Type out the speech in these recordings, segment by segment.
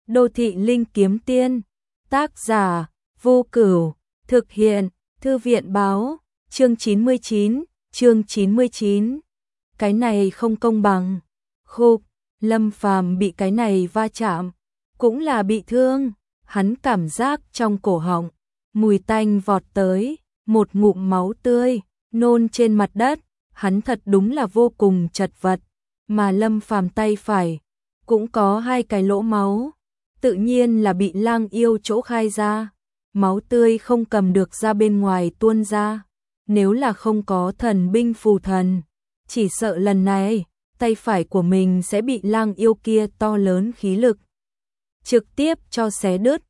Đô thị linh kiếm tiên. Tác giả Vô Cửu. Thực hiện Thư viện báo. Chương 99. Cái này không công bằng. Khục, Lâm Phàm bị cái này va chạm, cũng là bị thương. Hắn cảm giác trong cổ họng mùi tanh vọt tới, một ngụm máu tươi nôn trên mặt đất. Hắn thật đúng là vô cùng chật vật, mà Lâm Phàm tay phải cũng có 2 cái lỗ máu, tự nhiên là bị lang yêu chỗ khai ra. Máu tươi không cầm được ra bên ngoài tuôn ra. Nếu là không có thần binh phù thần, chỉ sợ lần này tay phải của mình sẽ bị lang yêu kia to lớn khí lực trực tiếp cho xé đứt.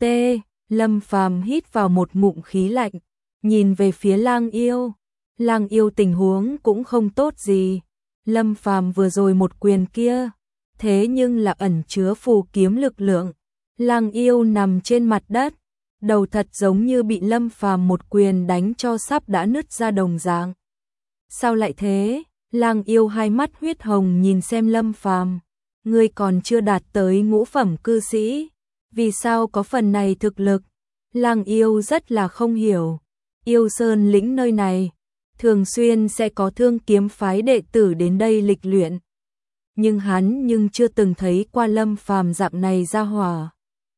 Lâm Phàm hít vào một ngụm khí lạnh, nhìn về phía lang yêu. Lang yêu tình huống cũng không tốt gì. Lâm Phàm vừa rồi một quyền kia, thế nhưng là ẩn chứa phù kiếm lực lượng. Lang yêu nằm trên mặt đất, đầu thật giống như bị Lâm Phàm một quyền đánh cho sắp đã nứt ra đồng dạng. Sao lại thế? Lang yêu hai mắt huyết hồng nhìn xem Lâm Phàm, ngươi còn chưa đạt tới ngũ phẩm cư sĩ, vì sao có phần này thực lực? Lang yêu rất là không hiểu. Yêu Sơn lĩnh nơi này thường xuyên sẽ có thương kiếm phái đệ tử đến đây lịch luyện, nhưng hắn chưa từng thấy qua Lâm Phàm dạng này ra hỏa.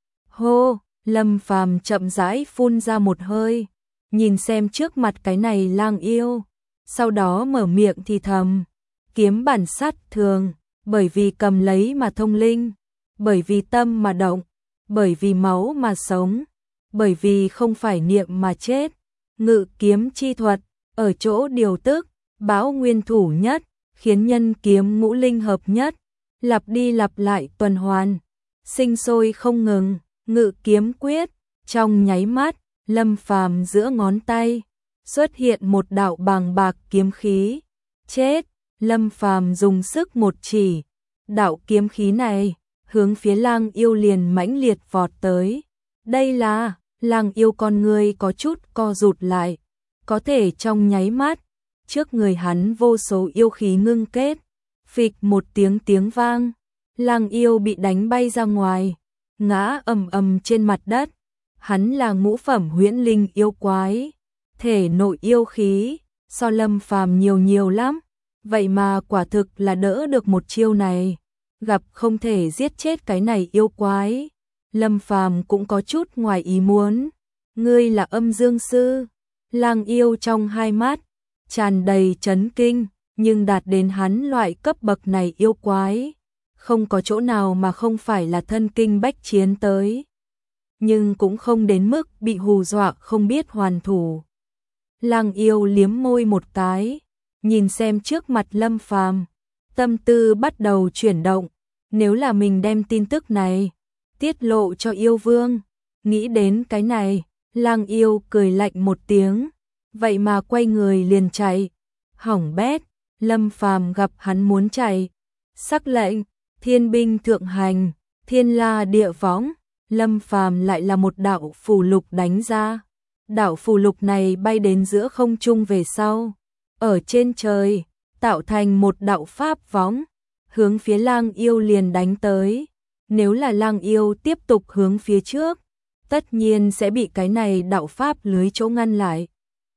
Hô, Lâm Phàm chậm rãi phun ra một hơi, nhìn xem trước mặt cái này lang yêu, sau đó mở miệng thì thầm, kiếm bản sát thường, bởi vì cầm lấy mà thông linh, bởi vì tâm mà động, bởi vì máu mà sống, bởi vì không phải niệm mà chết. Ngự kiếm chi thuật, ở chỗ điều tức, bão nguyên thủ nhất, khiến nhân kiếm ngũ linh hợp nhất, lặp đi lặp lại tuần hoàn, sinh sôi không ngừng. Ngự kiếm quyết, trong nháy mắt, Lâm Phàm giữa ngón tay xuất hiện một đạo bàng bạc kiếm khí. Chết, Lâm Phàm dùng sức một chỉ, đạo kiếm khí này hướng phía lang yêu liền mãnh liệt vọt tới. Đây là, lang yêu con người có chút co rụt lại, có thể trong nháy mắt, trước người hắn vô số yêu khí ngưng kết, phịch một tiếng vang, lang yêu bị đánh bay ra ngoài, ngã ầm ầm trên mặt đất. Hắn là ngũ phẩm huyễn linh yêu quái, thể nội yêu khí so Lâm Phàm nhiều lắm, vậy mà quả thực là đỡ được một chiêu này, gặp không thể giết chết cái này yêu quái. Lâm Phàm cũng có chút ngoài ý muốn. Ngươi là Âm Dương sư? Lang yêu trong hai mắt tràn đầy chấn kinh, nhưng đạt đến hắn loại cấp bậc này yêu quái, không có chỗ nào mà không phải là thân kinh bách chiến tới, nhưng cũng không đến mức bị hù dọa không biết hoàn thủ. Lang yêu liếm môi một cái, nhìn xem trước mặt Lâm Phàm, tâm tư bắt đầu chuyển động. Nếu là mình đem tin tức này tiết lộ cho yêu vương, nghĩ đến cái này, lang yêu cười lạnh một tiếng, vậy mà quay người liền chạy. Hỏng bét, Lâm Phàm gặp hắn muốn chạy, sắc lệnh, thiên binh thượng hành, thiên la địa võng. Lâm Phàm lại là một đạo phù lục đánh ra. Đạo phù lục này bay đến giữa không trung về sau, ở trên trời tạo thành một đạo pháp võng, hướng phía lang yêu liền đánh tới. Nếu là lang yêu tiếp tục hướng phía trước, tất nhiên sẽ bị cái này đạo pháp lưới chỗ ngăn lại.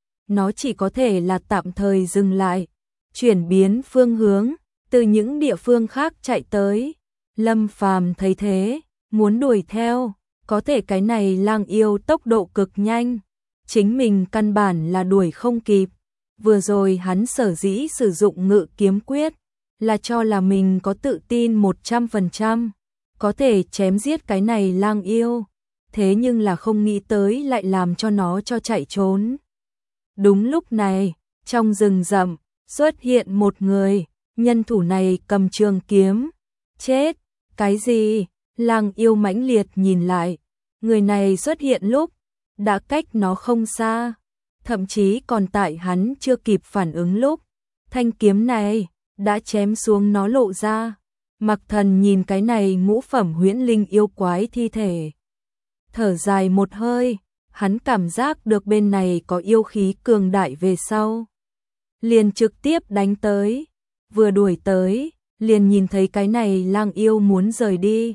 Nó chỉ có thể là tạm thời dừng lại, chuyển biến phương hướng, từ những địa phương khác chạy tới. Lâm Phàm thấy thế, muốn đuổi theo, có thể cái này lang yêu tốc độ cực nhanh, chính mình căn bản là đuổi không kịp. Vừa rồi hắn sở dĩ sử dụng ngự kiếm quyết, là cho là mình có tự tin 100%, có thể chém giết cái này lang yêu, thế nhưng là không nghĩ tới lại làm cho nó cho chạy trốn. Đúng lúc này, trong rừng rậm xuất hiện một người, nhân thủ này cầm trường kiếm. Chết, cái gì? Lang yêu mãnh liệt nhìn lại, người này xuất hiện lúc đã cách nó không xa, thậm chí còn tại hắn chưa kịp phản ứng lúc, thanh kiếm này đã chém xuống nó lộ ra. Mặc Thần nhìn cái này ngũ phẩm huyễn linh yêu quái thi thể, thở dài một hơi, hắn cảm giác được bên này có yêu khí cường đại về sau, liền trực tiếp đánh tới. Vừa đuổi tới, liền nhìn thấy cái này lang yêu muốn rời đi.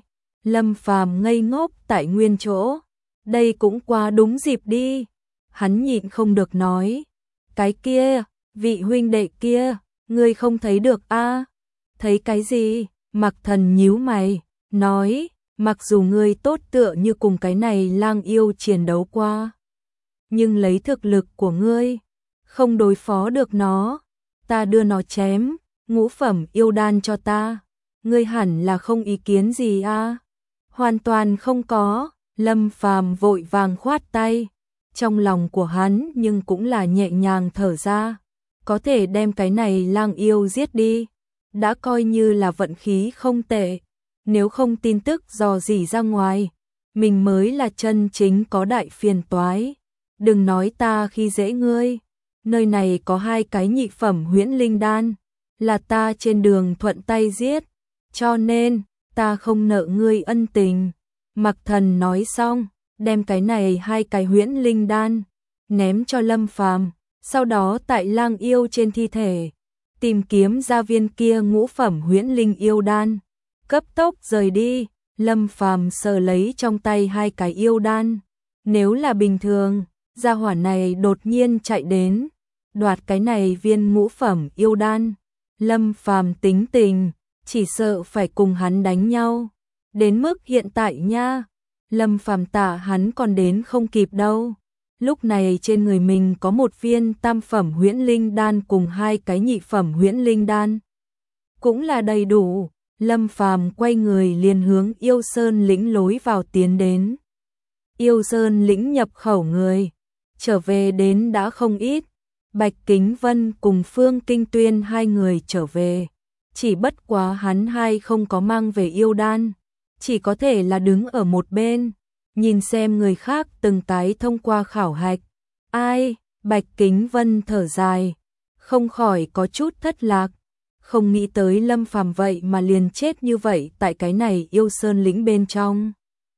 Lâm Phàm ngây ngốc tại nguyên chỗ. Đây cũng quá đúng dịp đi. Hắn nhịn không được nói. Cái kia, vị huynh đệ kia, ngươi không thấy được a? Thấy cái gì? Mặc Thần nhíu mày, nói, mặc dù ngươi tốt tựa như cùng cái này lang yêu chiến đấu qua, nhưng lấy thực lực của ngươi, không đối phó được nó. Ta đưa nó chém, ngũ phẩm yêu đan cho ta. Ngươi hẳn là không ý kiến gì a? Hoàn toàn không có. Lâm Phàm vội vàng khoát tay. Trong lòng của hắn nhưng cũng là nhẹ nhàng thở ra. Có thể đem cái này lang yêu giết đi, đã coi như là vận khí không tệ. Nếu không tin tức dò dỉ ra ngoài, mình mới là chân chính có đại phiền toái. Đừng nói ta khi dễ ngươi. Nơi này có 2 cái nhị phẩm huyễn linh đan, là ta trên đường thuận tay giết, cho nên ta không nợ ngươi ân tình. Mặc Thần nói xong, đem cái này 2 cái huyễn linh đan ném cho Lâm Phàm, sau đó tại lang yêu trên thi thể tìm kiếm ra viên kia ngũ phẩm huyễn linh yêu đan, cấp tốc rời đi. Lâm Phàm sờ lấy trong tay 2 cái yêu đan, nếu là bình thường, gia hỏa này đột nhiên chạy đến đoạt cái này viên ngũ phẩm yêu đan, Lâm Phàm tính tình chỉ sợ phải cùng hắn đánh nhau. Đến mức hiện tại nha, Lâm Phàm tạ hắn còn đến không kịp đâu. Lúc này trên người mình có 1 viên tam phẩm huyễn linh đan cùng 2 cái nhị phẩm huyễn linh đan, cũng là đầy đủ. Lâm Phàm quay người liền hướng Yêu Sơn lĩnh lối vào tiến đến. Yêu Sơn lĩnh nhập khẩu người trở về đến đã không ít. Bạch Kính Vân cùng Phương Kinh Tuyên 2 người trở về, chỉ bất quá hắn 2 không có mang về yêu đan, chỉ có thể là đứng ở một bên, nhìn xem người khác từng cái thông qua khảo hạch. Ai? Bạch Kính Vân thở dài, không khỏi có chút thất lạc, không nghĩ tới Lâm Phàm vậy mà liền chết như vậy tại cái này Yêu Sơn lĩnh bên trong.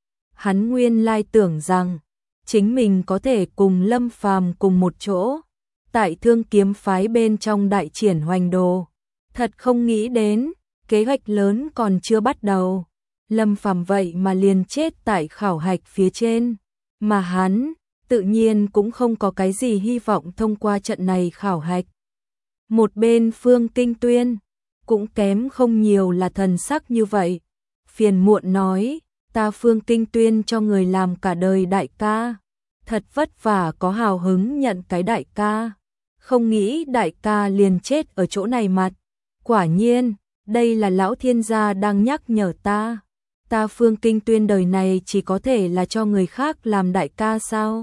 Hắn nguyên lai tưởng rằng chính mình có thể cùng Lâm Phàm cùng một chỗ, tại Thương Kiếm phái bên trong đại triển hoành đồ. Thật không nghĩ đến, kế hoạch lớn còn chưa bắt đầu, Lâm Phàm vậy mà liền chết tại khảo hạch phía trên, mà hắn tự nhiên cũng không có cái gì hy vọng thông qua trận này khảo hạch. Một bên Phương Kinh Tuyên cũng kém không nhiều là thần sắc như vậy, phiền muộn nói, ta Phương Kinh Tuyên cho người làm cả đời đại ca, thật vất vả có hào hứng nhận cái đại ca, không nghĩ đại ca liền chết ở chỗ này mặt. Quả nhiên, đây là lão thiên gia đang nhắc nhở ta. Ta Phương Kinh Tuyên đời này chỉ có thể là cho người khác làm đại ca sao?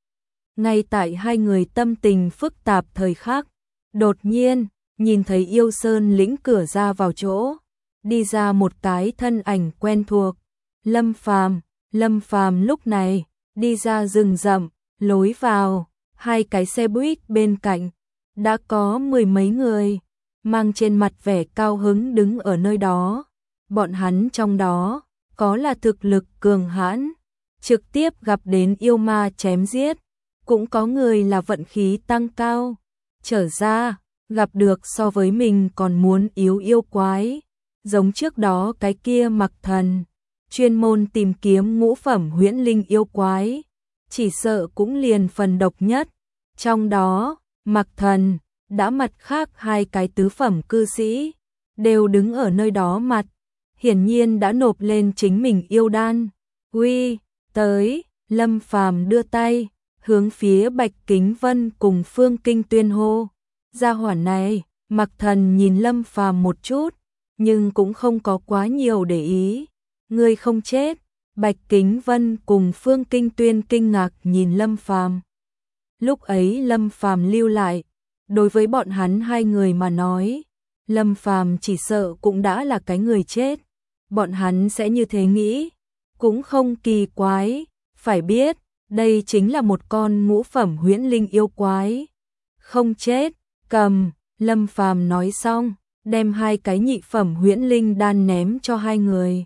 Ngay tại 2 người tâm tình phức tạp thời khắc, đột nhiên, nhìn thấy Yêu Sơn lĩnh cửa ra vào chỗ, đi ra một cái thân ảnh quen thuộc. Lâm Phàm. Lâm Phàm lúc này đi ra rừng rậm, lối vào, 2 cái xe buýt bên cạnh, đã có 10 mấy người, mang trên mặt vẻ cao hứng đứng ở nơi đó. Bọn hắn trong đó, có là thực lực cường hãn, trực tiếp gặp đến yêu ma chém giết, cũng có người là vận khí tăng cao, trở ra, gặp được so với mình còn muốn yếu yêu quái, giống trước đó cái kia Mặc Thần, chuyên môn tìm kiếm ngũ phẩm huyễn linh yêu quái, chỉ sợ cũng liền phần độc nhất. Trong đó, Mặc Thần đã mặt khác 2 cái tứ phẩm cư sĩ, đều đứng ở nơi đó mặt, hiển nhiên đã nộp lên chính mình yêu đan. Uy, tới. Lâm Phàm đưa tay, hướng phía Bạch Kính Vân cùng Phương Kinh Tuyên hô. Gia hỏa này, Mặc Thần nhìn Lâm Phàm một chút, nhưng cũng không có quá nhiều để ý. Ngươi không chết. Bạch Kính Vân cùng Phương Kinh Tuyên kinh ngạc nhìn Lâm Phàm. Lúc ấy Lâm Phàm lưu lại, đối với bọn hắn 2 người mà nói, Lâm Phàm chỉ sợ cũng đã là cái người chết. Bọn hắn sẽ như thế nghĩ, cũng không kỳ quái, phải biết, đây chính là một con ngũ phẩm huyễn linh yêu quái. Không chết, cầm. Lâm Phàm nói xong, đem 2 cái nhị phẩm huyễn linh đan ném cho 2 người.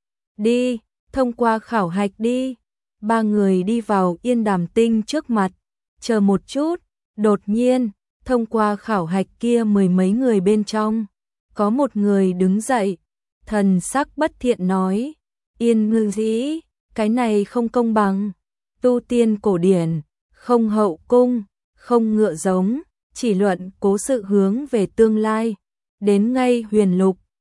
Đi, thông qua khảo hạch đi. 3 người đi vào Yên Đàm Tinh trước mặt, chờ một chút. Đột nhiên, thông qua khảo hạch kia 10 mấy người bên trong, có một người đứng dậy, thần sắc bất thiện nói, Yên ngư dĩ, cái này không công bằng. Tu tiên cổ điển, không hậu cung, không ngựa giống, chỉ luận cố sự hướng về tương lai. Đến ngay huyền lục,